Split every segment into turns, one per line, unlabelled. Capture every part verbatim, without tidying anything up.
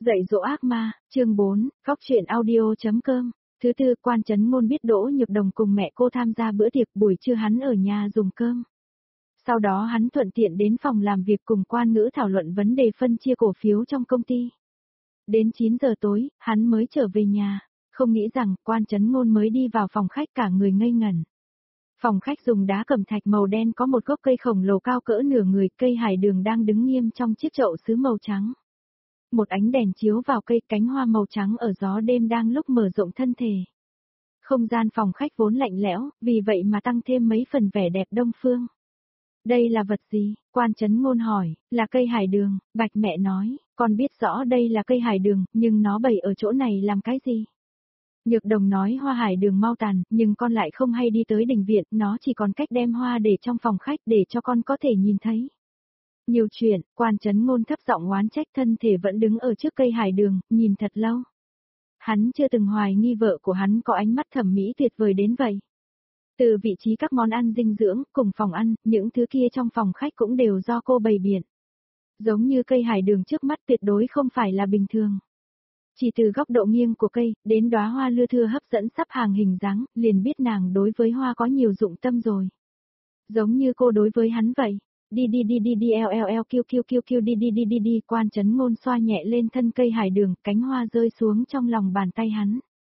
Dạy dỗ ác ma, chương bốn, góc truyện audio.com. Thứ tư, Quan Chấn Ngôn biết Đỗ Nhược Đồng cùng mẹ cô tham gia bữa tiệc, buổi trưa hắn ở nhà dùng cơm. Sau đó hắn thuận tiện đến phòng làm việc cùng Quan Ngữ thảo luận vấn đề phân chia cổ phiếu trong công ty. Đến chín giờ tối, hắn mới trở về nhà, không nghĩ rằng Quan Chấn Ngôn mới đi vào phòng khách cả người ngây ngẩn. Phòng khách dùng đá cẩm thạch màu đen có một gốc cây khổng lồ cao cỡ nửa người, cây hải đường đang đứng nghiêm trong chiếc chậu sứ màu trắng. Một ánh đèn chiếu vào cây, cánh hoa màu trắng ở gió đêm đang lúc mở rộng thân thể. Không gian phòng khách vốn lạnh lẽo, vì vậy mà tăng thêm mấy phần vẻ đẹp đông phương. Đây là vật gì? Quan Chấn Ngôn hỏi. Là cây hải đường, Bạch mẹ nói. Con biết rõ đây là cây hải đường, nhưng nó bày ở chỗ này làm cái gì? Nhược Đồng nói hoa hải đường mau tàn, nhưng con lại không hay đi tới đình viện, nó chỉ còn cách đem hoa để trong phòng khách để cho con có thể nhìn thấy. Nhiều chuyện, Quan Chấn Ngôn thấp giọng oán trách, thân thể vẫn đứng ở trước cây hải đường, nhìn thật lâu. Hắn chưa từng hoài nghi vợ của hắn có ánh mắt thẩm mỹ tuyệt vời đến vậy. Từ vị trí các món ăn dinh dưỡng, cùng phòng ăn, những thứ kia trong phòng khách cũng đều do cô bày biện. Giống như cây hải đường trước mắt tuyệt đối không phải là bình thường. Chỉ từ góc độ nghiêng của cây, đến đóa hoa lưa thưa hấp dẫn sắp hàng hình dáng, liền biết nàng đối với hoa có nhiều dụng tâm rồi. Giống như cô đối với hắn vậy. Đi đi đi đi đi eo eo eo kêu kêu kêu kêu đi đi đi đi đi. Quan Chấn Ngôn xoa nhẹ lên thân cây hải đường, cánh hoa rơi xuống trong lòng bàn tay hắn.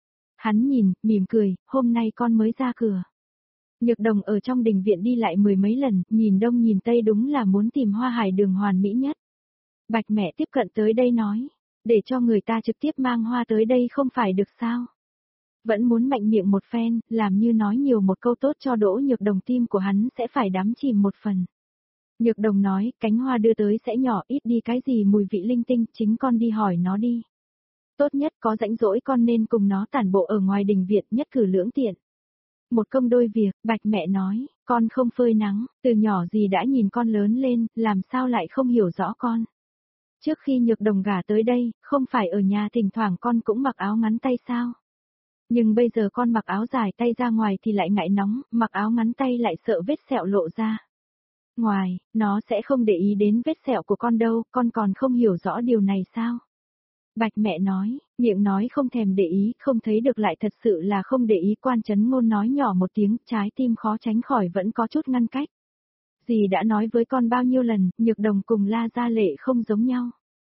Hắn nhìn, mỉm cười, hôm nay con mới ra cửa. Nhược Đồng ở trong đình viện đi lại mười mấy lần, nhìn đông nhìn tây, đúng là muốn tìm hoa hải đường hoàn mỹ nhất. Bạch mẹ tiếp cận tới đây nói, để cho người ta trực tiếp mang hoa tới đây không phải được sao? Vẫn muốn mạnh miệng một phen, làm như nói nhiều một câu tốt cho Đỗ Nhược Đồng, tim của hắn sẽ phải đắm chìm một phần. Nhược Đồng nói, cánh hoa đưa tới sẽ nhỏ, ít đi cái gì mùi vị linh tinh, chính con đi hỏi nó đi. Tốt nhất có rãnh rỗi con nên cùng nó tản bộ ở ngoài đình viện, nhất cử lưỡng tiện. Một công đôi việc, Bạch mẹ nói, con không phơi nắng, từ nhỏ gì đã nhìn con lớn lên, làm sao lại không hiểu rõ con. Trước khi Nhược Đồng gả tới đây, không phải ở nhà thỉnh thoảng con cũng mặc áo ngắn tay sao? Nhưng bây giờ con mặc áo dài tay ra ngoài thì lại ngại nóng, mặc áo ngắn tay lại sợ vết sẹo lộ ra. Ngoài, nó sẽ không để ý đến vết sẹo của con đâu, con còn không hiểu rõ điều này sao? Bạch mẹ nói, miệng nói không thèm để ý, không thấy được lại thật sự là không để ý. Quan Chấn Ngôn nói nhỏ một tiếng, trái tim khó tránh khỏi vẫn có chút ngăn cách. Dì đã nói với con bao nhiêu lần, Nhược Đồng cùng La Gia Lệ không giống nhau.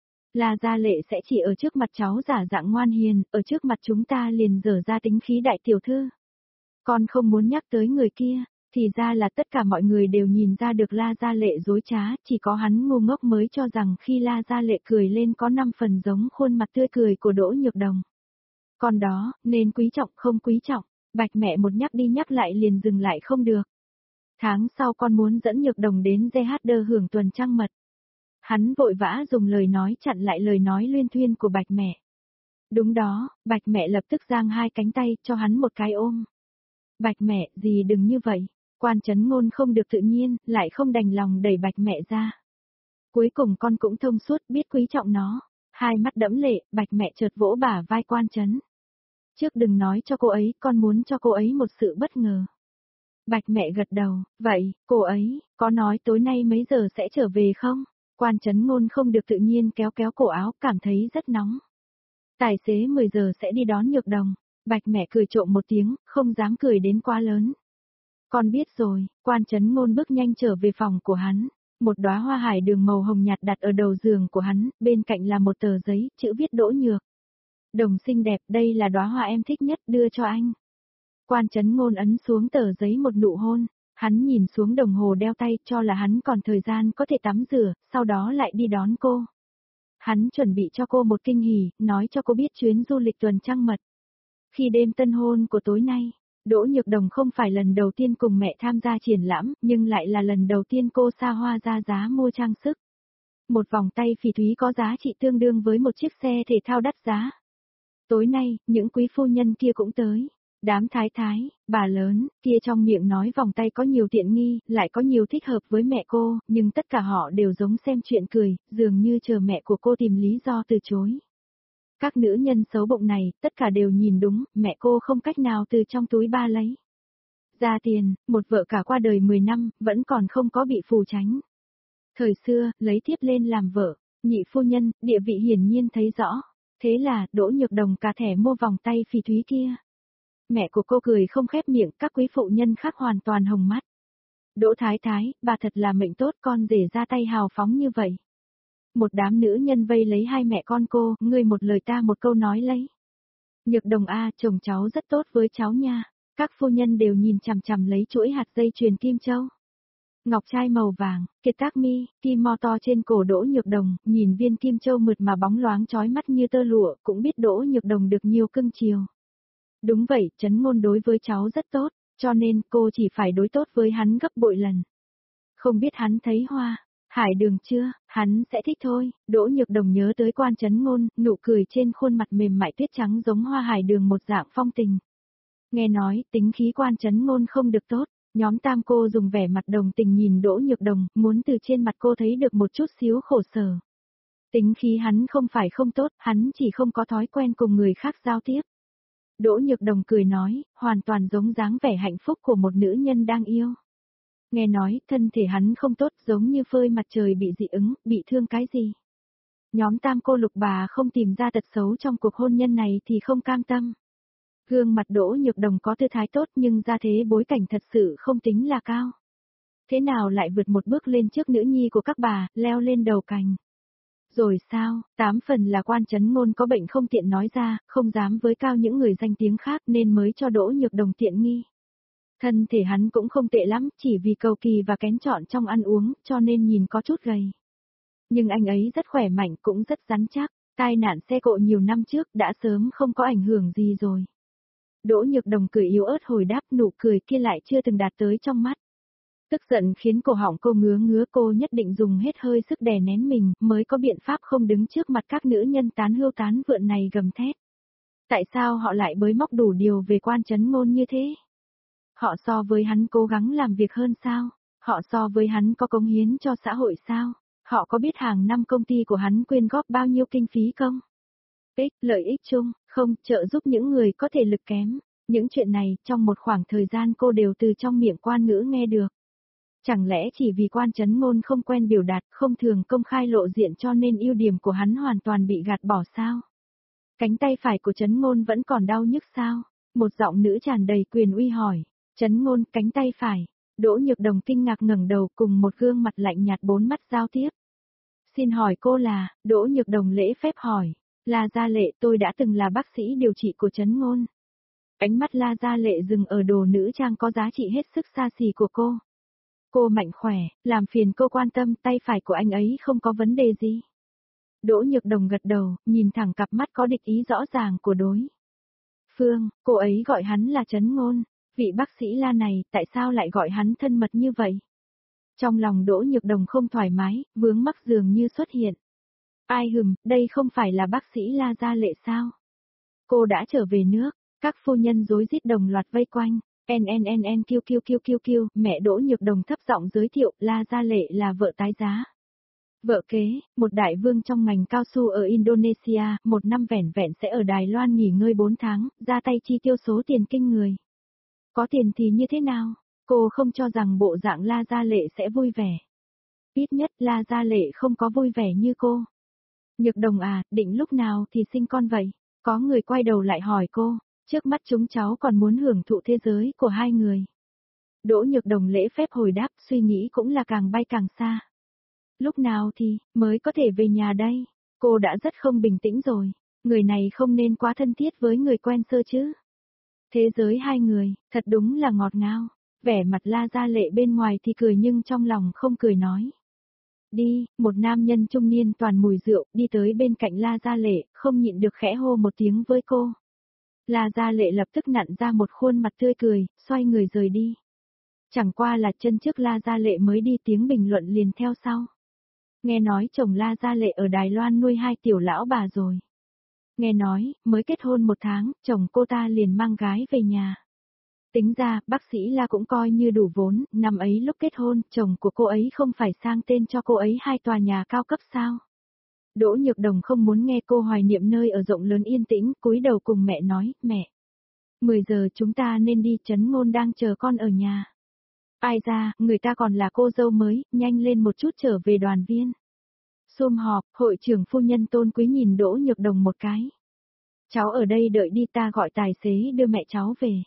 La Gia Lệ sẽ chỉ ở trước mặt cháu giả dạng ngoan hiền, ở trước mặt chúng ta liền dở ra tính khí đại tiểu thư. Con không muốn nhắc tới người kia. Thì ra là tất cả mọi người đều nhìn ra được La Gia Lệ dối trá, chỉ có hắn ngu ngốc mới cho rằng khi La Gia Lệ cười lên có năm phần giống khuôn mặt tươi cười của Đỗ Nhược Đồng. Còn đó, nên quý trọng không quý trọng, Bạch mẹ một nhắc đi nhắc lại liền dừng lại không được. Tháng sau con muốn dẫn Nhược Đồng đến giê hát đê hưởng tuần trăng mật. Hắn vội vã dùng lời nói chặn lại lời nói luyên thuyên của Bạch mẹ. Đúng đó, Bạch mẹ lập tức giang hai cánh tay cho hắn một cái ôm. Bạch mẹ, dì đừng như vậy. Quan Chấn Ngôn không được tự nhiên, lại không đành lòng đẩy Bạch mẹ ra. Cuối cùng con cũng thông suốt, biết quý trọng nó. Hai mắt đẫm lệ, Bạch mẹ chợt vỗ bả vai Quan Chấn. Trước đừng nói cho cô ấy, con muốn cho cô ấy một sự bất ngờ. Bạch mẹ gật đầu, vậy, cô ấy, có nói tối nay mấy giờ sẽ trở về không? Quan Chấn Ngôn không được tự nhiên kéo kéo cổ áo, cảm thấy rất nóng. Tài xế mười giờ sẽ đi đón Nhược Đồng. Bạch mẹ cười trộm một tiếng, không dám cười đến quá lớn. Con biết rồi. Quan Chấn Ngôn bước nhanh trở về phòng của hắn. Một đóa hoa hải đường màu hồng nhạt đặt ở đầu giường của hắn, bên cạnh là một tờ giấy, chữ viết Đỗ Nhược Đồng xinh đẹp, đây là đóa hoa em thích nhất, đưa cho anh. Quan Chấn Ngôn ấn xuống tờ giấy một nụ hôn, hắn nhìn xuống đồng hồ đeo tay, cho là hắn còn thời gian có thể tắm rửa, sau đó lại đi đón cô. Hắn chuẩn bị cho cô một kinh hỉ, nói cho cô biết chuyến du lịch tuần trăng mật. Khi đêm tân hôn của tối nay, Đỗ Nhược Đồng không phải lần đầu tiên cùng mẹ tham gia triển lãm, nhưng lại là lần đầu tiên cô xa hoa ra giá mua trang sức. Một vòng tay phỉ thúy có giá trị tương đương với một chiếc xe thể thao đắt giá. Tối nay, những quý phu nhân kia cũng tới. Đám thái thái, bà lớn, kia trong miệng nói vòng tay có nhiều tiện nghi, lại có nhiều thích hợp với mẹ cô, nhưng tất cả họ đều giống xem chuyện cười, dường như chờ mẹ của cô tìm lý do từ chối. Các nữ nhân xấu bụng này, tất cả đều nhìn đúng, mẹ cô không cách nào từ trong túi ba lấy ra tiền, một vợ cả qua đời mười năm, vẫn còn không có bị phù tránh. Thời xưa, lấy thiếp lên làm vợ, Nhị phu nhân, địa vị hiển nhiên thấy rõ. Thế là, Đỗ Nhược Đồng cả thẻ mua vòng tay phỉ thúy kia. Mẹ của cô cười không khép miệng, các quý phụ nhân khác hoàn toàn hồng mắt. Đỗ Thái Thái, bà thật là mệnh tốt, con rể ra tay hào phóng như vậy. Một đám nữ nhân vây lấy hai mẹ con cô, ngươi một lời ta một câu nói lấy. Nhược Đồng a, chồng cháu rất tốt với cháu nha. Các phu nhân đều nhìn chằm chằm lấy chuỗi hạt dây chuyền kim châu. Ngọc trai màu vàng, kiệt tác mi, kim mo to trên cổ Đỗ Nhược Đồng, nhìn viên kim châu mượt mà bóng loáng chói mắt như tơ lụa, cũng biết Đỗ Nhược Đồng được nhiều cưng chiều. Đúng vậy, Trấn Ngôn đối với cháu rất tốt, cho nên cô chỉ phải đối tốt với hắn gấp bội lần. Không biết hắn thấy hoa, hải đường chưa, hắn sẽ thích thôi. Đỗ Nhược Đồng nhớ tới Quan Trấn Ngôn, nụ cười trên khuôn mặt mềm mại tuyết trắng giống hoa hải đường một dạng phong tình. Nghe nói, tính khí Quan Trấn Ngôn không được tốt. Nhóm tam cô dùng vẻ mặt đồng tình nhìn Đỗ Nhược Đồng, muốn từ trên mặt cô thấy được một chút xíu khổ sở. Tính khí hắn không phải không tốt, hắn chỉ không có thói quen cùng người khác giao tiếp. Đỗ Nhược Đồng cười nói, hoàn toàn giống dáng vẻ hạnh phúc của một nữ nhân đang yêu. Nghe nói, thân thể hắn không tốt giống như phơi mặt trời bị dị ứng, bị thương cái gì. Nhóm tam cô Lục bà không tìm ra tật xấu trong cuộc hôn nhân này thì không cam tâm. Gương mặt Đỗ Nhược Đồng có tư thái tốt nhưng ra thế bối cảnh thật sự không tính là cao. Thế nào lại vượt một bước lên trước nữ nhi của các bà, leo lên đầu cành. Rồi sao, tám phần là Quan Trấn Ngôn có bệnh không tiện nói ra, không dám với cao những người danh tiếng khác nên mới cho Đỗ Nhược Đồng tiện nghi. Thân thể hắn cũng không tệ lắm, chỉ vì cầu kỳ và kén chọn trong ăn uống, cho nên nhìn có chút gầy. Nhưng anh ấy rất khỏe mạnh, cũng rất rắn chắc, tai nạn xe cộ nhiều năm trước đã sớm không có ảnh hưởng gì rồi. Đỗ Nhược Đồng cười yếu ớt hồi đáp, nụ cười kia lại chưa từng đạt tới trong mắt. Tức giận khiến cổ họng cô ngứa ngứa, cô nhất định dùng hết hơi sức đè nén mình, mới có biện pháp không đứng trước mặt các nữ nhân tán hươu tán vượn này gầm thét. Tại sao họ lại bới móc đủ điều về Quan Trấn Ngôn như thế? Họ so với hắn cố gắng làm việc hơn sao? Họ so với hắn có cống hiến cho xã hội sao? Họ có biết hàng năm công ty của hắn quyên góp bao nhiêu kinh phí không? Ích, lợi ích chung, không, trợ giúp những người có thể lực kém. Những chuyện này, trong một khoảng thời gian cô đều từ trong miệng Quan Ngữ nghe được. Chẳng lẽ chỉ vì Quan Trấn Ngôn không quen biểu đạt, không thường công khai lộ diện cho nên ưu điểm của hắn hoàn toàn bị gạt bỏ sao? Cánh tay phải của Trấn Ngôn vẫn còn đau nhức sao? Một giọng nữ tràn đầy quyền uy hỏi. Trấn Ngôn, cánh tay phải. Đỗ Nhược Đồng kinh ngạc ngẩng đầu, cùng một gương mặt lạnh nhạt bốn mắt giao tiếp. Xin hỏi cô là, Đỗ Nhược Đồng lễ phép hỏi. La Gia Lệ, tôi đã từng là bác sĩ điều trị của Trấn Ngôn. Ánh mắt La Gia Lệ dừng ở đồ nữ trang có giá trị hết sức xa xỉ của cô. Cô mạnh khỏe, làm phiền cô quan tâm, tay phải của anh ấy không có vấn đề gì. Đỗ Nhược Đồng gật đầu, nhìn thẳng cặp mắt có địch ý rõ ràng của đối phương, cô ấy gọi hắn là Trấn Ngôn. Vị bác sĩ La này, tại sao lại gọi hắn thân mật như vậy? Trong lòng Đỗ Nhược Đồng không thoải mái, vướng mắc dường như xuất hiện. Ai hừm, đây không phải là bác sĩ La Gia Lệ sao? Cô đã trở về nước, các phu nhân rối rít đồng loạt vây quanh. En en en en kiu kiu kiu kiu kiu, mẹ Đỗ Nhược Đồng thấp giọng giới thiệu, La Gia Lệ là vợ tái giá. Vợ kế, một đại vương trong ngành cao su ở Indonesia, một năm vẻn vẹn sẽ ở Đài Loan nghỉ ngơi bốn tháng, ra tay chi tiêu số tiền kinh người. Có tiền thì như thế nào? Cô không cho rằng bộ dạng La Gia Lệ sẽ vui vẻ. Ít nhất La Gia Lệ không có vui vẻ như cô. Nhược Đồng à, định lúc nào thì sinh con vậy? Có người quay đầu lại hỏi cô, trước mắt chúng cháu còn muốn hưởng thụ thế giới của hai người. Đỗ Nhược Đồng lễ phép hồi đáp, suy nghĩ cũng là càng bay càng xa. Lúc nào thì, mới có thể về nhà đây? Cô đã rất không bình tĩnh rồi, người này không nên quá thân thiết với người quen sơ chứ. Thế giới hai người, thật đúng là ngọt ngào. Vẻ mặt La Gia Lệ bên ngoài thì cười nhưng trong lòng không cười nói. Đi, một nam nhân trung niên toàn mùi rượu, đi tới bên cạnh La Gia Lệ, không nhịn được khẽ hô một tiếng với cô. La Gia Lệ lập tức nặn ra một khuôn mặt tươi cười, xoay người rời đi. Chẳng qua là chân trước La Gia Lệ mới đi, tiếng bình luận liền theo sau. Nghe nói chồng La Gia Lệ ở Đài Loan nuôi hai tiểu lão bà rồi. Nghe nói, mới kết hôn một tháng, chồng cô ta liền mang gái về nhà. Tính ra, bác sĩ La cũng coi như đủ vốn, năm ấy lúc kết hôn, chồng của cô ấy không phải sang tên cho cô ấy hai tòa nhà cao cấp sao? Đỗ Nhược Đồng không muốn nghe cô hoài niệm nơi ở rộng lớn yên tĩnh, cúi đầu cùng mẹ nói, mẹ. mười giờ chúng ta nên đi, Trấn Ngôn đang chờ con ở nhà. Ai ra, người ta còn là cô dâu mới, nhanh lên một chút trở về đoàn viên. Sum họp, hội trưởng phu nhân Tôn Quý nhìn Đỗ Nhược Đồng một cái. Cháu ở đây đợi đi, ta gọi tài xế đưa mẹ cháu về.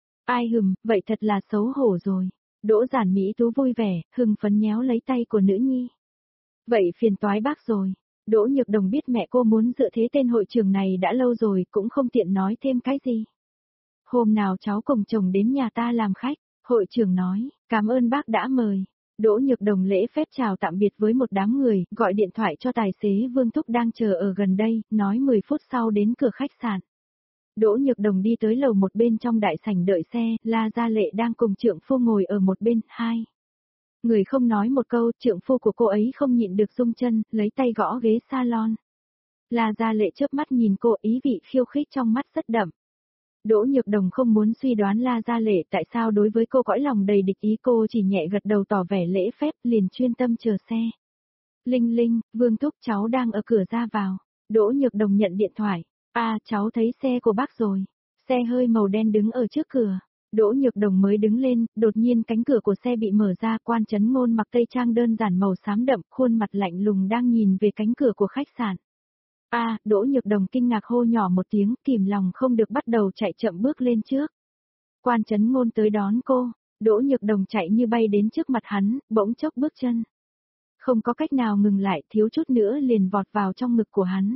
Ai hừm, vậy thật là xấu hổ rồi. Đỗ Giản Mỹ Tú vui vẻ, hưng phấn nhéo lấy tay của nữ nhi. Vậy phiền toái bác rồi. Đỗ Nhược Đồng biết mẹ cô muốn dựa thế tên hội trưởng này đã lâu rồi, cũng không tiện nói thêm cái gì. Hôm nào cháu cùng chồng đến nhà ta làm khách, hội trưởng nói, cảm ơn bác đã mời. Đỗ Nhược Đồng lễ phép chào tạm biệt với một đám người, gọi điện thoại cho tài xế Vương Thúc đang chờ ở gần đây, nói mười phút sau đến cửa khách sạn. Đỗ Nhược Đồng đi tới lầu một bên trong đại sảnh đợi xe, La Gia Lệ đang cùng trượng phu ngồi ở một bên, hai. Người không nói một câu, trượng phu của cô ấy không nhịn được rung chân, lấy tay gõ ghế salon. La Gia Lệ chớp mắt nhìn cô, ý vị khiêu khích trong mắt rất đậm. Đỗ Nhược Đồng không muốn suy đoán La Gia Lệ tại sao đối với cô cõi lòng đầy địch ý, cô chỉ nhẹ gật đầu tỏ vẻ lễ phép, liền chuyên tâm chờ xe. Linh Linh, Vương Thúc cháu đang ở cửa ra vào. Đỗ Nhược Đồng nhận điện thoại. À, cháu thấy xe của bác rồi. Xe hơi màu đen đứng ở trước cửa. Đỗ Nhược Đồng mới đứng lên, đột nhiên cánh cửa của xe bị mở ra, Quan Chấn Ngôn mặc tây trang đơn giản màu xám đậm, khuôn mặt lạnh lùng đang nhìn về cánh cửa của khách sạn. À, Đỗ Nhược Đồng kinh ngạc hô nhỏ một tiếng, kìm lòng không được bắt đầu chạy chậm bước lên trước. Quan Chấn Ngôn tới đón cô, Đỗ Nhược Đồng chạy như bay đến trước mặt hắn, bỗng chốc bước chân. Không có cách nào ngừng lại, thiếu chút nữa liền vọt vào trong ngực của hắn.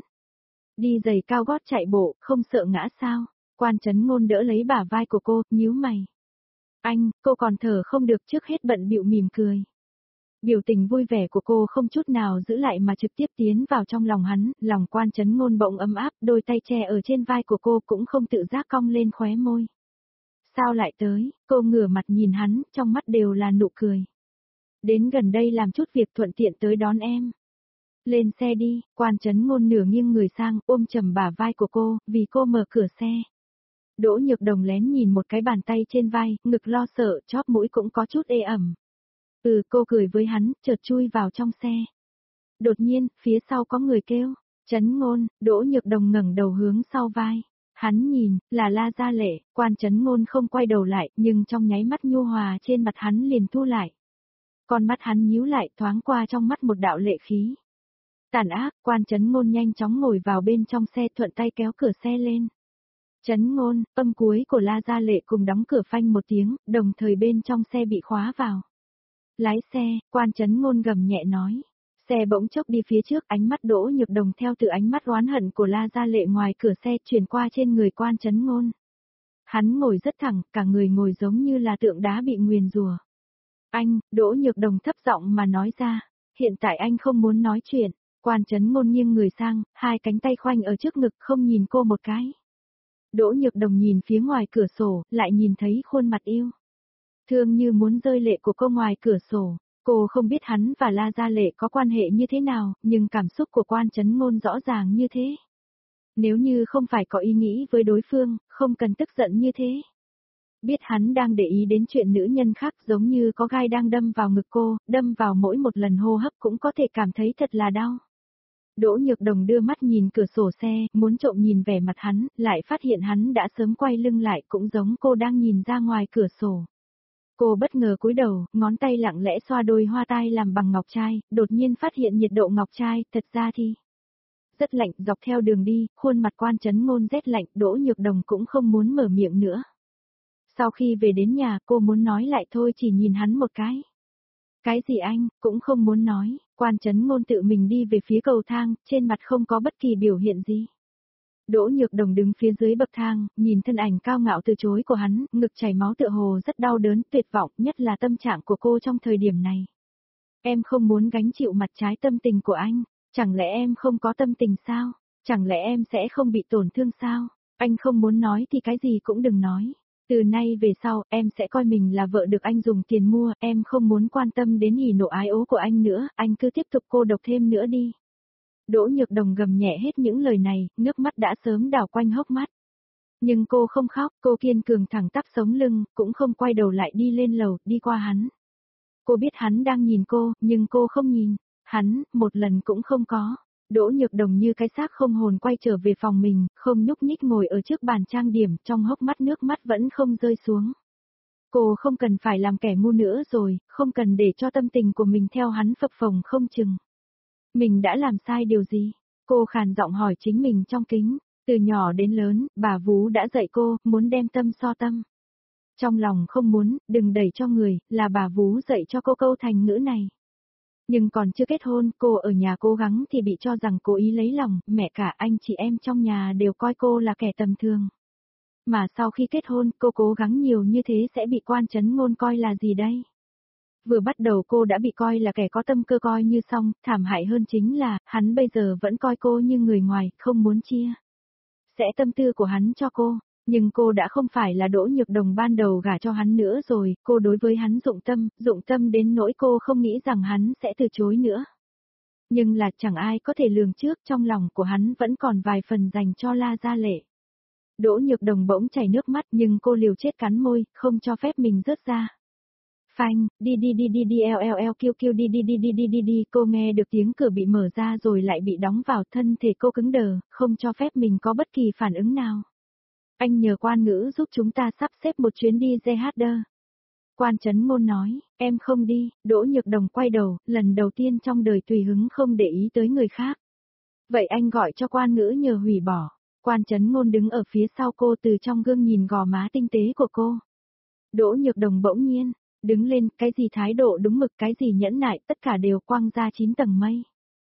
Đi giày cao gót chạy bộ, không sợ ngã sao? Quan Chấn Ngôn đỡ lấy bả vai của cô, nhíu mày. Anh, cô còn thở không được, trước hết bận bịu mỉm cười. Biểu tình vui vẻ của cô không chút nào giữ lại mà trực tiếp tiến vào trong lòng hắn, lòng Quan Chấn Ngôn bỗng ấm áp, đôi tay che ở trên vai của cô cũng không tự giác cong lên khóe môi. Sao lại tới? Cô ngửa mặt nhìn hắn, trong mắt đều là nụ cười. Đến gần đây làm chút việc thuận tiện tới đón em. Lên xe đi, Quan Chấn Ngôn nửa nghiêng người sang, ôm chầm bả vai của cô, vì cô mở cửa xe. Đỗ Nhược Đồng lén nhìn một cái bàn tay trên vai, ngực lo sợ, chóp mũi cũng có chút ê ẩm. Ừ, cô cười với hắn, chợt chui vào trong xe. Đột nhiên, phía sau có người kêu, Chấn Ngôn, Đỗ Nhược Đồng ngẩng đầu hướng sau vai. Hắn nhìn, là La Gia Lệ, Quan Chấn Ngôn không quay đầu lại, nhưng trong nháy mắt nhu hòa trên mặt hắn liền thu lại. Con mắt hắn nhíu lại, thoáng qua trong mắt một đạo lệ khí. Tàn ác, Quan Chấn Ngôn nhanh chóng ngồi vào bên trong xe, thuận tay kéo cửa xe lên. Chấn Ngôn, âm cuối của La Gia Lệ cùng đóng cửa phanh một tiếng, đồng thời bên trong xe bị khóa vào. Lái xe, Quan Chấn Ngôn gầm nhẹ nói. Xe bỗng chốc đi phía trước, ánh mắt Đỗ Nhược Đồng theo từ ánh mắt oán hận của La Gia Lệ ngoài cửa xe chuyển qua trên người Quan Chấn Ngôn. Hắn ngồi rất thẳng, cả người ngồi giống như là tượng đá bị nguyền rủa. Anh, Đỗ Nhược Đồng thấp giọng mà nói ra, hiện tại anh không muốn nói chuyện. Quan Chấn Ngôn nghiêng người sang, hai cánh tay khoanh ở trước ngực không nhìn cô một cái. Đỗ Nhược Đồng nhìn phía ngoài cửa sổ, lại nhìn thấy khuôn mặt yêu thương như muốn rơi lệ của cô ngoài cửa sổ. Cô không biết hắn và La Gia Lệ có quan hệ như thế nào, nhưng cảm xúc của Quan Chấn Ngôn rõ ràng như thế. Nếu như không phải có ý nghĩ với đối phương, không cần tức giận như thế. Biết hắn đang để ý đến chuyện nữ nhân khác, giống như có gai đang đâm vào ngực cô, đâm vào mỗi một lần hô hấp cũng có thể cảm thấy thật là đau. Đỗ Nhược Đồng đưa mắt nhìn cửa sổ xe, muốn trộm nhìn vẻ mặt hắn, lại phát hiện hắn đã sớm quay lưng lại, cũng giống cô đang nhìn ra ngoài cửa sổ. Cô bất ngờ cúi đầu, ngón tay lặng lẽ xoa đôi hoa tai làm bằng ngọc trai, đột nhiên phát hiện nhiệt độ ngọc trai, thật ra thì rất lạnh. Dọc theo đường đi, khuôn mặt Quan Chấn Ngôn rét lạnh, Đỗ Nhược Đồng cũng không muốn mở miệng nữa. Sau khi về đến nhà, cô muốn nói lại thôi, chỉ nhìn hắn một cái. Cái gì anh, cũng không muốn nói. Quan Chấn Ngôn tự mình đi về phía cầu thang, trên mặt không có bất kỳ biểu hiện gì. Đỗ Nhược Đồng đứng phía dưới bậc thang, nhìn thân ảnh cao ngạo từ chối của hắn, ngực chảy máu tựa hồ rất đau đớn, tuyệt vọng, nhất là tâm trạng của cô trong thời điểm này. Em không muốn gánh chịu mặt trái tâm tình của anh, chẳng lẽ em không có tâm tình sao? Chẳng lẽ em sẽ không bị tổn thương sao? Anh không muốn nói thì cái gì cũng đừng nói. Từ nay về sau, em sẽ coi mình là vợ được anh dùng tiền mua, em không muốn quan tâm đến hỉ nộ ái ố của anh nữa, anh cứ tiếp tục cô độc thêm nữa đi. Đỗ Nhược Đồng gầm nhẹ hết những lời này, nước mắt đã sớm đảo quanh hốc mắt. Nhưng cô không khóc, cô kiên cường thẳng tắp sống lưng, cũng không quay đầu lại đi lên lầu, đi qua hắn. Cô biết hắn đang nhìn cô, nhưng cô không nhìn. Hắn, một lần cũng không có. Đỗ Nhược Đồng như cái xác không hồn quay trở về phòng mình, không nhúc nhích ngồi ở trước bàn trang điểm, trong hốc mắt nước mắt vẫn không rơi xuống. Cô không cần phải làm kẻ ngu nữa rồi, không cần để cho tâm tình của mình theo hắn phập phồng không chừng. Mình đã làm sai điều gì? Cô khàn giọng hỏi chính mình trong kính. Từ nhỏ đến lớn, bà vú đã dạy cô, muốn đem tâm so tâm. Trong lòng không muốn, đừng đẩy cho người, là bà vú dạy cho cô câu thành ngữ này. Nhưng còn chưa kết hôn, cô ở nhà cố gắng thì bị cho rằng cố ý lấy lòng, mẹ cả anh chị em trong nhà đều coi cô là kẻ tầm thường. Mà sau khi kết hôn, cô cố gắng nhiều như thế sẽ bị quan trấn ngôn coi là gì đây? Vừa bắt đầu cô đã bị coi là kẻ có tâm cơ coi như xong, thảm hại hơn chính là, hắn bây giờ vẫn coi cô như người ngoài, không muốn chia sẽ tâm tư của hắn cho cô. Nhưng cô đã không phải là Đỗ Nhược Đồng ban đầu gả cho hắn nữa rồi, cô đối với hắn dụng tâm, dụng tâm đến nỗi cô không nghĩ rằng hắn sẽ từ chối nữa. Nhưng là chẳng ai có thể lường trước, trong lòng của hắn vẫn còn vài phần dành cho La Gia Lệ. Đỗ Nhược Đồng bỗng chảy nước mắt nhưng cô liều chết cắn môi, không cho phép mình rớt ra. Phanh, đi đi đi đi đi eo eo eo kêu kêu đi đi đi đi đi đi đi, cô nghe được tiếng cửa bị mở ra rồi lại bị đóng vào, thân thể cô cứng đờ, không cho phép mình có bất kỳ phản ứng nào. Anh nhờ quan ngữ giúp chúng ta sắp xếp một chuyến đi gi hát đê. Quan trấn ngôn nói, em không đi. Đỗ Nhược Đồng quay đầu, lần đầu tiên trong đời tùy hứng không để ý tới người khác. Vậy anh gọi cho quan ngữ nhờ hủy bỏ. Quan trấn ngôn đứng ở phía sau cô, từ trong gương nhìn gò má tinh tế của cô. Đỗ Nhược Đồng bỗng nhiên đứng lên, cái gì thái độ đúng mực, cái gì nhẫn nại, tất cả đều quăng ra chín tầng mây.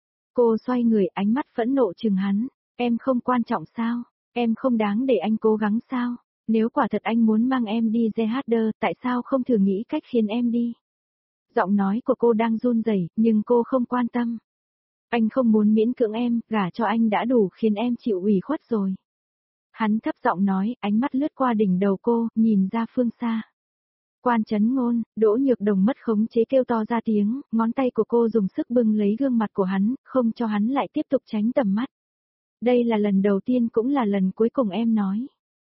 Cô xoay người, ánh mắt phẫn nộ trừng hắn, em không quan trọng sao? Em không đáng để anh cố gắng sao? Nếu quả thật anh muốn mang em đi gi hát đê, tại sao không thử nghĩ cách khiến em đi? Giọng nói của cô đang run rẩy, nhưng cô không quan tâm. Anh không muốn miễn cưỡng em, gả cho anh đã đủ khiến em chịu ủy khuất rồi. Hắn thấp giọng nói, ánh mắt lướt qua đỉnh đầu cô, nhìn ra phương xa. Quan trấn ngôn, Đỗ Nhược Đồng mất khống chế kêu to ra tiếng, ngón tay của cô dùng sức bưng lấy gương mặt của hắn, không cho hắn lại tiếp tục tránh tầm mắt. Đây là lần đầu tiên cũng là lần cuối cùng em nói.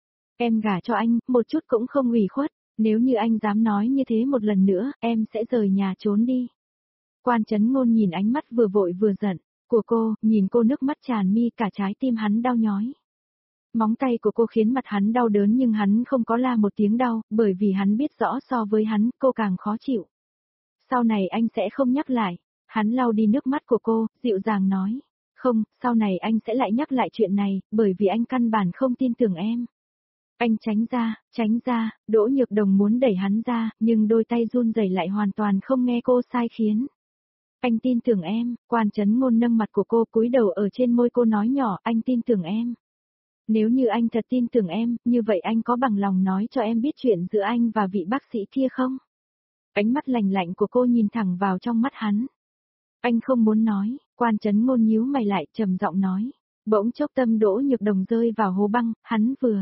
Em gả cho anh, một chút cũng không ủy khuất, nếu như anh dám nói như thế một lần nữa, em sẽ rời nhà trốn đi. Quan trấn ngôn nhìn ánh mắt vừa vội vừa giận của cô, nhìn cô nước mắt tràn mi, cả trái tim hắn đau nhói. Móng tay của cô khiến mặt hắn đau đớn nhưng hắn không có la một tiếng đau, bởi vì hắn biết rõ so với hắn, cô càng khó chịu. Sau này anh sẽ không nhắc lại. Hắn lau đi nước mắt của cô, dịu dàng nói. Không, sau này anh sẽ lại nhắc lại chuyện này, bởi vì anh căn bản không tin tưởng em. Anh tránh ra, tránh ra, Đỗ Nhược Đồng muốn đẩy hắn ra, nhưng đôi tay run rẩy lại hoàn toàn không nghe cô sai khiến. Anh tin tưởng em. Quan trấn ngôn nâng mặt của cô, cúi đầu ở trên môi cô nói nhỏ, anh tin tưởng em. Nếu như anh thật tin tưởng em, như vậy anh có bằng lòng nói cho em biết chuyện giữa anh và vị bác sĩ kia không? Ánh mắt lạnh lạnh của cô nhìn thẳng vào trong mắt hắn. Anh không muốn nói. Quan trấn ngôn nhíu mày lại, trầm giọng nói. Bỗng chốc tâm Đỗ Nhược Đồng rơi vào hố băng, hắn vừa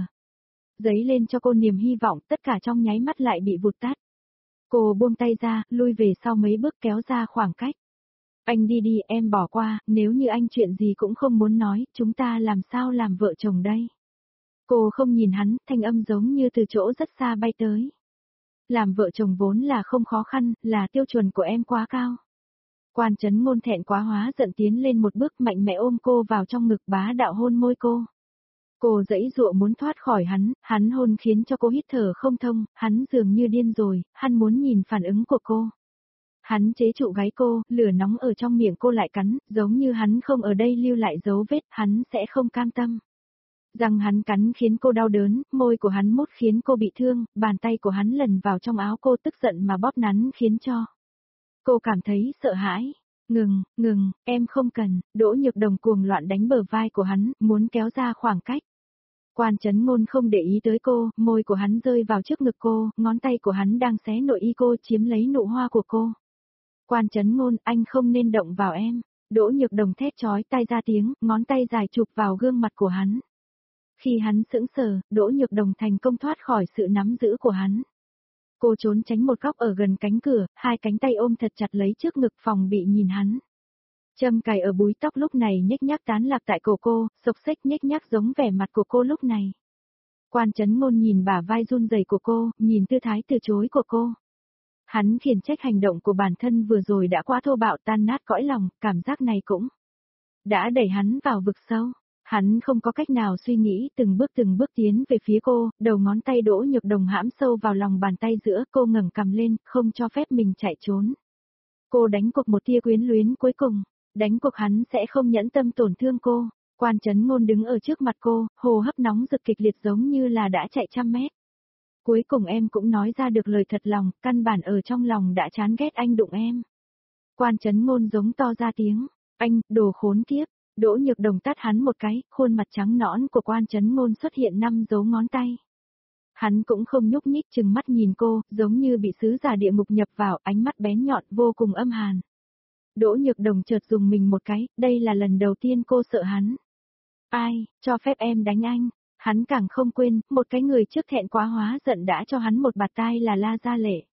dấy lên cho cô niềm hy vọng, tất cả trong nháy mắt lại bị vụt tắt. Cô buông tay ra, lui về sau mấy bước, kéo ra khoảng cách. Anh đi đi, em bỏ qua, nếu như anh chuyện gì cũng không muốn nói, chúng ta làm sao làm vợ chồng đây? Cô không nhìn hắn, thanh âm giống như từ chỗ rất xa bay tới. Làm vợ chồng vốn là không khó khăn, là tiêu chuẩn của em quá cao. Quan trấn ngôn thẹn quá hóa giận tiến lên một bước, mạnh mẽ ôm cô vào trong ngực, bá đạo hôn môi cô. Cô giãy giụa muốn thoát khỏi hắn, hắn hôn khiến cho cô hít thở không thông, hắn dường như điên rồi, hắn muốn nhìn phản ứng của cô. Hắn chế trụ gáy cô, lửa nóng ở trong miệng cô lại cắn, giống như hắn không ở đây lưu lại dấu vết, hắn sẽ không cam tâm. Răng hắn cắn khiến cô đau đớn, môi của hắn mút khiến cô bị thương, bàn tay của hắn lần vào trong áo cô tức giận mà bóp nắn khiến cho cô cảm thấy sợ hãi. Ngừng, ngừng, em không cần. Đỗ Nhược Đồng cuồng loạn đánh bờ vai của hắn, muốn kéo ra khoảng cách. Quan trấn ngôn không để ý tới cô, môi của hắn rơi vào trước ngực cô, ngón tay của hắn đang xé nội y cô, chiếm lấy nụ hoa của cô. Quan trấn ngôn, anh không nên động vào em. Đỗ Nhược Đồng thét chói tai ra tiếng, ngón tay dài chụp vào gương mặt của hắn. Khi hắn sững sờ, Đỗ Nhược Đồng thành công thoát khỏi sự nắm giữ của hắn. Cô trốn tránh một góc ở gần cánh cửa, hai cánh tay ôm thật chặt lấy trước ngực, phòng bị nhìn hắn. Châm cài ở búi tóc lúc này nhếch nhác tán lạc tại cổ cô, xộc xếch nhếch nhác giống vẻ mặt của cô lúc này. Quan trấn ngôn nhìn bả vai run rẩy của cô, nhìn tư thái từ chối của cô. Hắn khiển trách hành động của bản thân vừa rồi đã quá thô bạo, tan nát cõi lòng, cảm giác này cũng đã đẩy hắn vào vực sâu. Hắn không có cách nào suy nghĩ, từng bước từng bước tiến về phía cô, đầu ngón tay Đỗ Nhược Đồng hãm sâu vào lòng bàn tay giữa, cô ngẩng cằm lên, không cho phép mình chạy trốn. Cô đánh cuộc một tia quyến luyến cuối cùng. Đánh cuộc hắn sẽ không nhẫn tâm tổn thương cô. Quan Chấn Ngôn đứng ở trước mặt cô, hô hấp nóng rực kịch liệt giống như là đã chạy trăm mét. Cuối cùng em cũng nói ra được lời thật lòng, căn bản ở trong lòng đã chán ghét anh đụng em. Quan Chấn Ngôn giống to ra tiếng, anh, đồ khốn kiếp. Đỗ Nhược Đồng tát hắn một cái, khuôn mặt trắng nõn của Quan Chấn Ngôn xuất hiện năm dấu ngón tay. Hắn cũng không nhúc nhích, chừng mắt nhìn cô, giống như bị sứ giả địa ngục nhập vào, ánh mắt bén nhọn vô cùng âm hàn. Đỗ Nhược Đồng chợt dùng mình một cái, đây là lần đầu tiên cô sợ hắn. Ai, cho phép em đánh anh? Hắn càng không quên, một cái người trước thẹn quá hóa giận đã cho hắn một bạt tai là La Gia Lệ.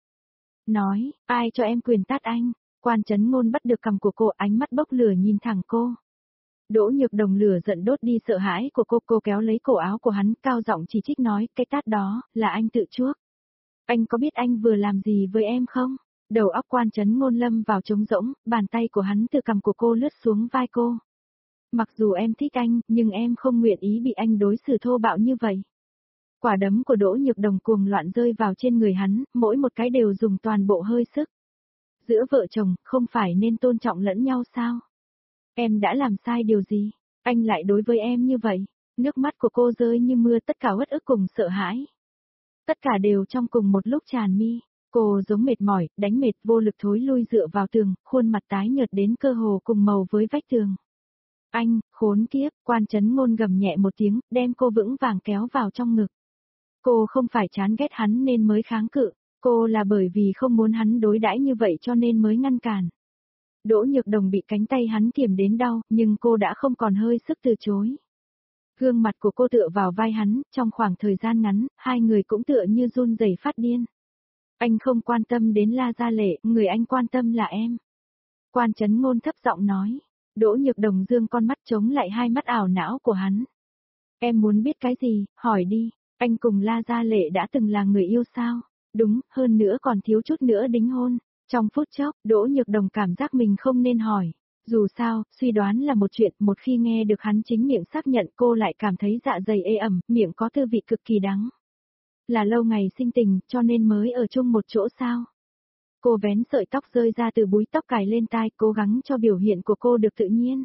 Nói, ai cho em quyền tát anh? Quan Chấn Ngôn bắt được cằm của cô, ánh mắt bốc lửa nhìn thẳng cô. Đỗ Nhược Đồng lửa giận đốt đi sợ hãi của cô, cô kéo lấy cổ áo của hắn, cao giọng chỉ trích nói, cái tát đó, là anh tự chuốc. Anh có biết anh vừa làm gì với em không? Đầu óc Quan Chấn Ngôn lâm vào trống rỗng, bàn tay của hắn từ cằm của cô lướt xuống vai cô. Mặc dù em thích anh, nhưng em không nguyện ý bị anh đối xử thô bạo như vậy. Quả đấm của Đỗ Nhược Đồng cuồng loạn rơi vào trên người hắn, mỗi một cái đều dùng toàn bộ hơi sức. Giữa vợ chồng, không phải nên tôn trọng lẫn nhau sao? Em đã làm sai điều gì? Anh lại đối với em như vậy? Nước mắt của cô rơi như mưa, tất cả uất ức cùng sợ hãi. Tất cả đều trong cùng một lúc tràn mi. Cô giống mệt mỏi, đánh mệt vô lực thối lui dựa vào tường, khuôn mặt tái nhợt đến cơ hồ cùng màu với vách tường. Anh, khốn kiếp, Quan Chấn Ngôn gầm nhẹ một tiếng, đem cô vững vàng kéo vào trong ngực. Cô không phải chán ghét hắn nên mới kháng cự, cô là bởi vì không muốn hắn đối đãi như vậy cho nên mới ngăn cản. Đỗ Nhược Đồng bị cánh tay hắn kiềm đến đau, nhưng cô đã không còn hơi sức từ chối. Gương mặt của cô tựa vào vai hắn, trong khoảng thời gian ngắn, hai người cũng tựa như run rẩy phát điên. Anh không quan tâm đến La Gia Lệ, người anh quan tâm là em. Quan Chấn Ngôn thấp giọng nói. Đỗ Nhược Đồng dương con mắt chống lại hai mắt ảo não của hắn. Em muốn biết cái gì, hỏi đi, anh cùng La Gia Lệ đã từng là người yêu sao? Đúng, hơn nữa còn thiếu chút nữa đính hôn. Trong phút chốc, Đỗ Nhược Đồng cảm giác mình không nên hỏi. Dù sao, suy đoán là một chuyện, một khi nghe được hắn chính miệng xác nhận cô lại cảm thấy dạ dày ê ẩm, miệng có tư vị cực kỳ đắng. Là lâu ngày sinh tình, cho nên mới ở chung một chỗ sao? Cô vén sợi tóc rơi ra từ búi tóc cài lên tai, cố gắng cho biểu hiện của cô được tự nhiên.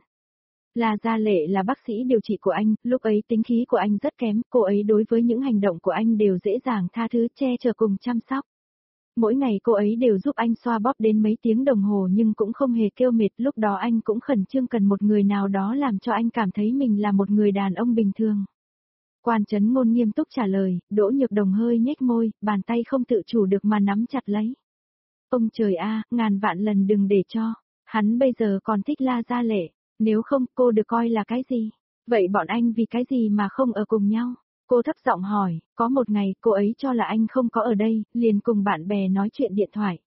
La Gia Lệ là bác sĩ điều trị của anh, lúc ấy tính khí của anh rất kém, cô ấy đối với những hành động của anh đều dễ dàng tha thứ, che chở cùng chăm sóc. Mỗi ngày cô ấy đều giúp anh xoa bóp đến mấy tiếng đồng hồ nhưng cũng không hề kêu mệt, lúc đó anh cũng khẩn trương cần một người nào đó làm cho anh cảm thấy mình là một người đàn ông bình thường. Quan Chấn Ngôn nghiêm túc trả lời, Đỗ Nhược Đồng hơi nhếch môi, bàn tay không tự chủ được mà nắm chặt lấy. Ông trời a, ngàn vạn lần đừng để cho, hắn bây giờ còn thích La Gia Lệ, nếu không cô được coi là cái gì? Vậy bọn anh vì cái gì mà không ở cùng nhau? Cô thấp giọng hỏi, có một ngày cô ấy cho là anh không có ở đây, liền cùng bạn bè nói chuyện điện thoại.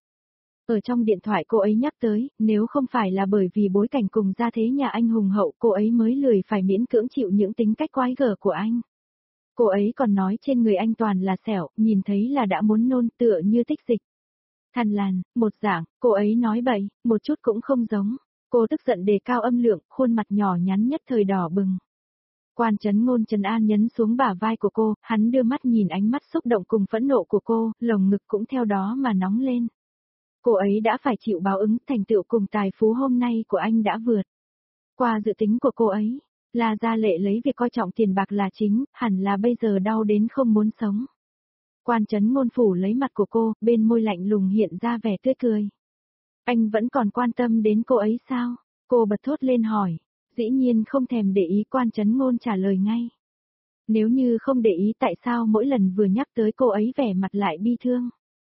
Ở trong điện thoại cô ấy nhắc tới, nếu không phải là bởi vì bối cảnh cùng gia thế nhà anh hùng hậu cô ấy mới lười phải miễn cưỡng chịu những tính cách quái gở của anh. Cô ấy còn nói trên người anh toàn là sẹo, nhìn thấy là đã muốn nôn tựa như tích dịch. Thằn làn, một dạng, cô ấy nói bậy, một chút cũng không giống. Cô tức giận đề cao âm lượng, khuôn mặt nhỏ nhắn nhất thời đỏ bừng. Quan Chấn Ngôn trấn an nhấn xuống bả vai của cô, hắn đưa mắt nhìn ánh mắt xúc động cùng phẫn nộ của cô, lồng ngực cũng theo đó mà nóng lên. Cô ấy đã phải chịu báo ứng, thành tựu cùng tài phú hôm nay của anh đã vượt qua dự tính của cô ấy. La Gia Lệ lấy việc coi trọng tiền bạc là chính, hẳn là bây giờ đau đến không muốn sống. Quan Chấn Ngôn phủ lấy mặt của cô, bên môi lạnh lùng hiện ra vẻ tươi cười. Anh vẫn còn quan tâm đến cô ấy sao? Cô bật thốt lên hỏi. Dĩ nhiên không thèm để ý, Quan Chấn Ngôn trả lời ngay. Nếu như không để ý tại sao mỗi lần vừa nhắc tới cô ấy vẻ mặt lại bi thương.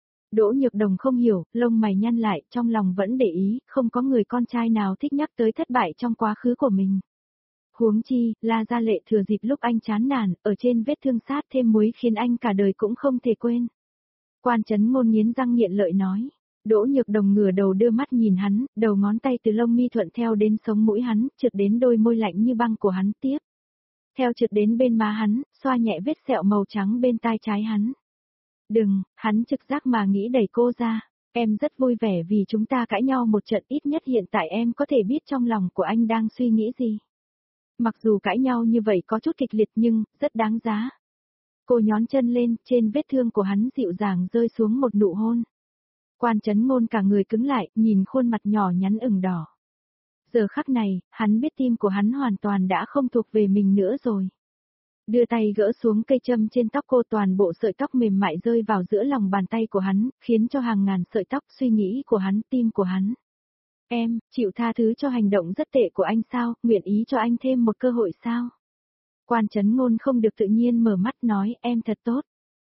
Đỗ Nhược Đồng không hiểu, lông mày nhăn lại, trong lòng vẫn để ý, không có người con trai nào thích nhắc tới thất bại trong quá khứ của mình. Huống chi, La Gia Lệ thừa dịp lúc anh chán nản, ở trên vết thương sát thêm muối khiến anh cả đời cũng không thể quên. Quan Chấn Ngôn nghiến răng nghiện lợi nói. Đỗ Nhược Đồng ngửa đầu đưa mắt nhìn hắn, đầu ngón tay từ lông mi thuận theo đến sống mũi hắn, trượt đến đôi môi lạnh như băng của hắn tiếp. Theo trượt đến bên má hắn, xoa nhẹ vết sẹo màu trắng bên tai trái hắn. Đừng, hắn trực giác mà nghĩ đẩy cô ra. Em rất vui vẻ vì chúng ta cãi nhau một trận, ít nhất hiện tại em có thể biết trong lòng của anh đang suy nghĩ gì. Mặc dù cãi nhau như vậy có chút kịch liệt nhưng, rất đáng giá. Cô nhón chân lên, trên vết thương của hắn dịu dàng rơi xuống một nụ hôn. Quan Chấn Ngôn cả người cứng lại, nhìn khuôn mặt nhỏ nhắn ửng đỏ. Giờ khắc này, hắn biết tim của hắn hoàn toàn đã không thuộc về mình nữa rồi. Đưa tay gỡ xuống cây châm trên tóc cô, toàn bộ sợi tóc mềm mại rơi vào giữa lòng bàn tay của hắn, khiến cho hàng ngàn sợi tóc suy nghĩ của hắn, tim của hắn. Em, chịu tha thứ cho hành động rất tệ của anh sao, nguyện ý cho anh thêm một cơ hội sao? Quan Chấn Ngôn không được tự nhiên mở mắt nói, em thật tốt.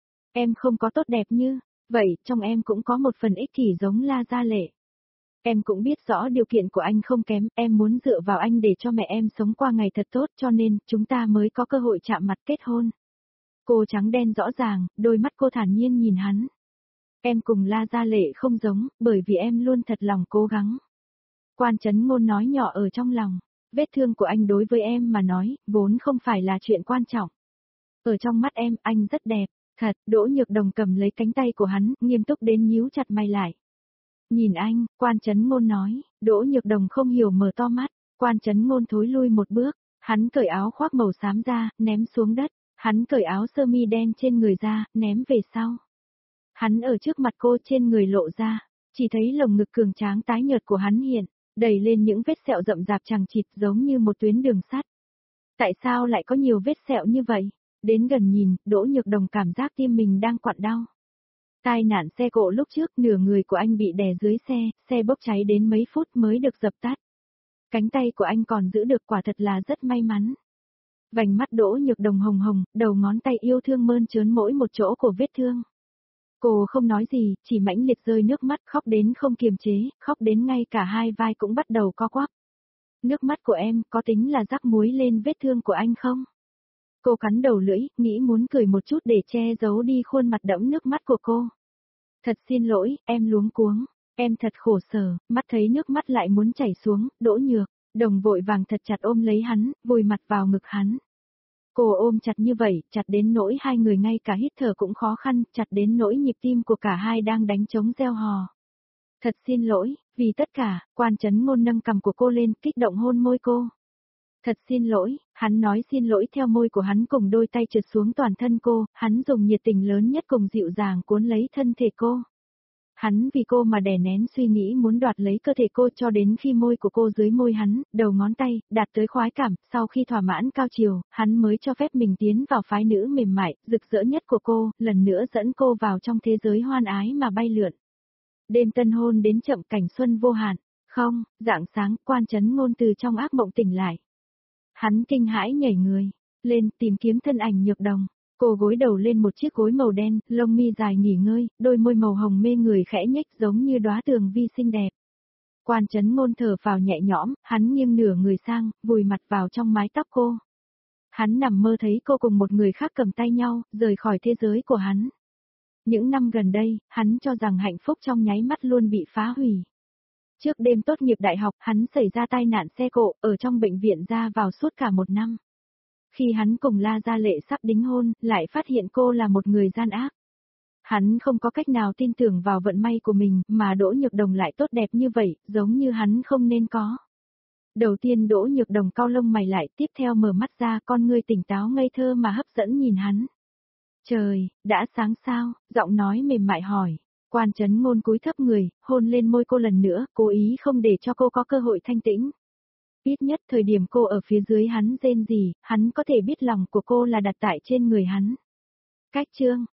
Em không có tốt đẹp như, vậy trong em cũng có một phần ích kỷ giống La Gia Lệ. Em cũng biết rõ điều kiện của anh không kém, em muốn dựa vào anh để cho mẹ em sống qua ngày thật tốt, cho nên chúng ta mới có cơ hội chạm mặt kết hôn. Cô trắng đen rõ ràng, đôi mắt cô thản nhiên nhìn hắn. Em cùng La Gia Lệ không giống, bởi vì em luôn thật lòng cố gắng. Quan Chấn Ngôn nói nhỏ ở trong lòng, vết thương của anh đối với em mà nói, vốn không phải là chuyện quan trọng. Ở trong mắt em, anh rất đẹp, thật. Đỗ Nhược Đồng cầm lấy cánh tay của hắn, nghiêm túc đến nhíu chặt mày lại. Nhìn anh, Quan Chấn Ngôn nói. Đỗ Nhược Đồng không hiểu mở to mắt. Quan Chấn Ngôn thối lui một bước, hắn cởi áo khoác màu xám ra, ném xuống đất. Hắn cởi áo sơ mi đen trên người ra, ném về sau. Hắn ở trước mặt cô, trên người lộ ra, chỉ thấy lồng ngực cường tráng tái nhợt của hắn hiện, đầy lên những vết sẹo rậm rạp chằng chịt giống như một tuyến đường sắt. Tại sao lại có nhiều vết sẹo như vậy? Đến gần nhìn, Đỗ Nhược Đồng cảm giác tim mình đang quặn đau. Tai nạn xe cộ lúc trước, nửa người của anh bị đè dưới xe, xe bốc cháy đến mấy phút mới được dập tắt. Cánh tay của anh còn giữ được, quả thật là rất may mắn. Vành mắt Đỗ Nhược Đồng hồng hồng, đầu ngón tay yêu thương mơn trớn mỗi một chỗ của vết thương. Cô không nói gì, chỉ mãnh liệt rơi nước mắt, khóc đến không kiềm chế, khóc đến ngay cả hai vai cũng bắt đầu co quắp. Nước mắt của em có tính là rắc muối lên vết thương của anh không? Cô cắn đầu lưỡi, nghĩ muốn cười một chút để che giấu đi khuôn mặt đẫm nước mắt của cô. Thật xin lỗi, em luống cuống, em thật khổ sở, mắt thấy nước mắt lại muốn chảy xuống, Đỗ Nhược Đồng vội vàng thật chặt ôm lấy hắn, vùi mặt vào ngực hắn. Cô ôm chặt như vậy, chặt đến nỗi hai người ngay cả hít thở cũng khó khăn, chặt đến nỗi nhịp tim của cả hai đang đánh trống reo hò. Thật xin lỗi, vì tất cả. Quan Chấn Ngôn nâng cằm của cô lên, kích động hôn môi cô. Thật xin lỗi, hắn nói xin lỗi theo môi của hắn cùng đôi tay trượt xuống toàn thân cô, hắn dùng nhiệt tình lớn nhất cùng dịu dàng cuốn lấy thân thể cô. Hắn vì cô mà đè nén suy nghĩ muốn đoạt lấy cơ thể cô cho đến khi môi của cô dưới môi hắn, đầu ngón tay, đạt tới khoái cảm, sau khi thỏa mãn cao chiều, hắn mới cho phép mình tiến vào phái nữ mềm mại, rực rỡ nhất của cô, lần nữa dẫn cô vào trong thế giới hoan ái mà bay lượn. Đêm tân hôn đến chậm, cảnh xuân vô hạn. Không, rạng sáng, Quan Chấn Ngôn từ trong ác mộng tỉnh lại. Hắn kinh hãi nhảy người lên, tìm kiếm thân ảnh Nhược Đồng. Cô gối đầu lên một chiếc gối màu đen, lông mi dài nghỉ ngơi, đôi môi màu hồng mê người khẽ nhếch giống như đóa tường vi xinh đẹp. Quan Chấn Ngôn thở phào nhẹ nhõm, hắn nghiêng nửa người sang, vùi mặt vào trong mái tóc cô. Hắn nằm mơ thấy cô cùng một người khác cầm tay nhau, rời khỏi thế giới của hắn. Những năm gần đây, hắn cho rằng hạnh phúc trong nháy mắt luôn bị phá hủy. Trước đêm tốt nghiệp đại học, hắn xảy ra tai nạn xe cộ, ở trong bệnh viện ra vào suốt cả một năm. Khi hắn cùng La Gia Lệ sắp đính hôn, lại phát hiện cô là một người gian ác. Hắn không có cách nào tin tưởng vào vận may của mình, mà Đỗ Nhược Đồng lại tốt đẹp như vậy, giống như hắn không nên có. Đầu tiên Đỗ Nhược Đồng cau lông mày lại, tiếp theo mở mắt ra, con ngươi tỉnh táo ngây thơ mà hấp dẫn nhìn hắn. Trời, đã sáng sao? Giọng nói mềm mại hỏi. Quan Chấn Ngôn cúi thấp người, hôn lên môi cô lần nữa, cố ý không để cho cô có cơ hội thanh tĩnh. Ít nhất thời điểm cô ở phía dưới hắn rên rỉ, hắn có thể biết lòng của cô là đặt tại trên người hắn. Cách chương,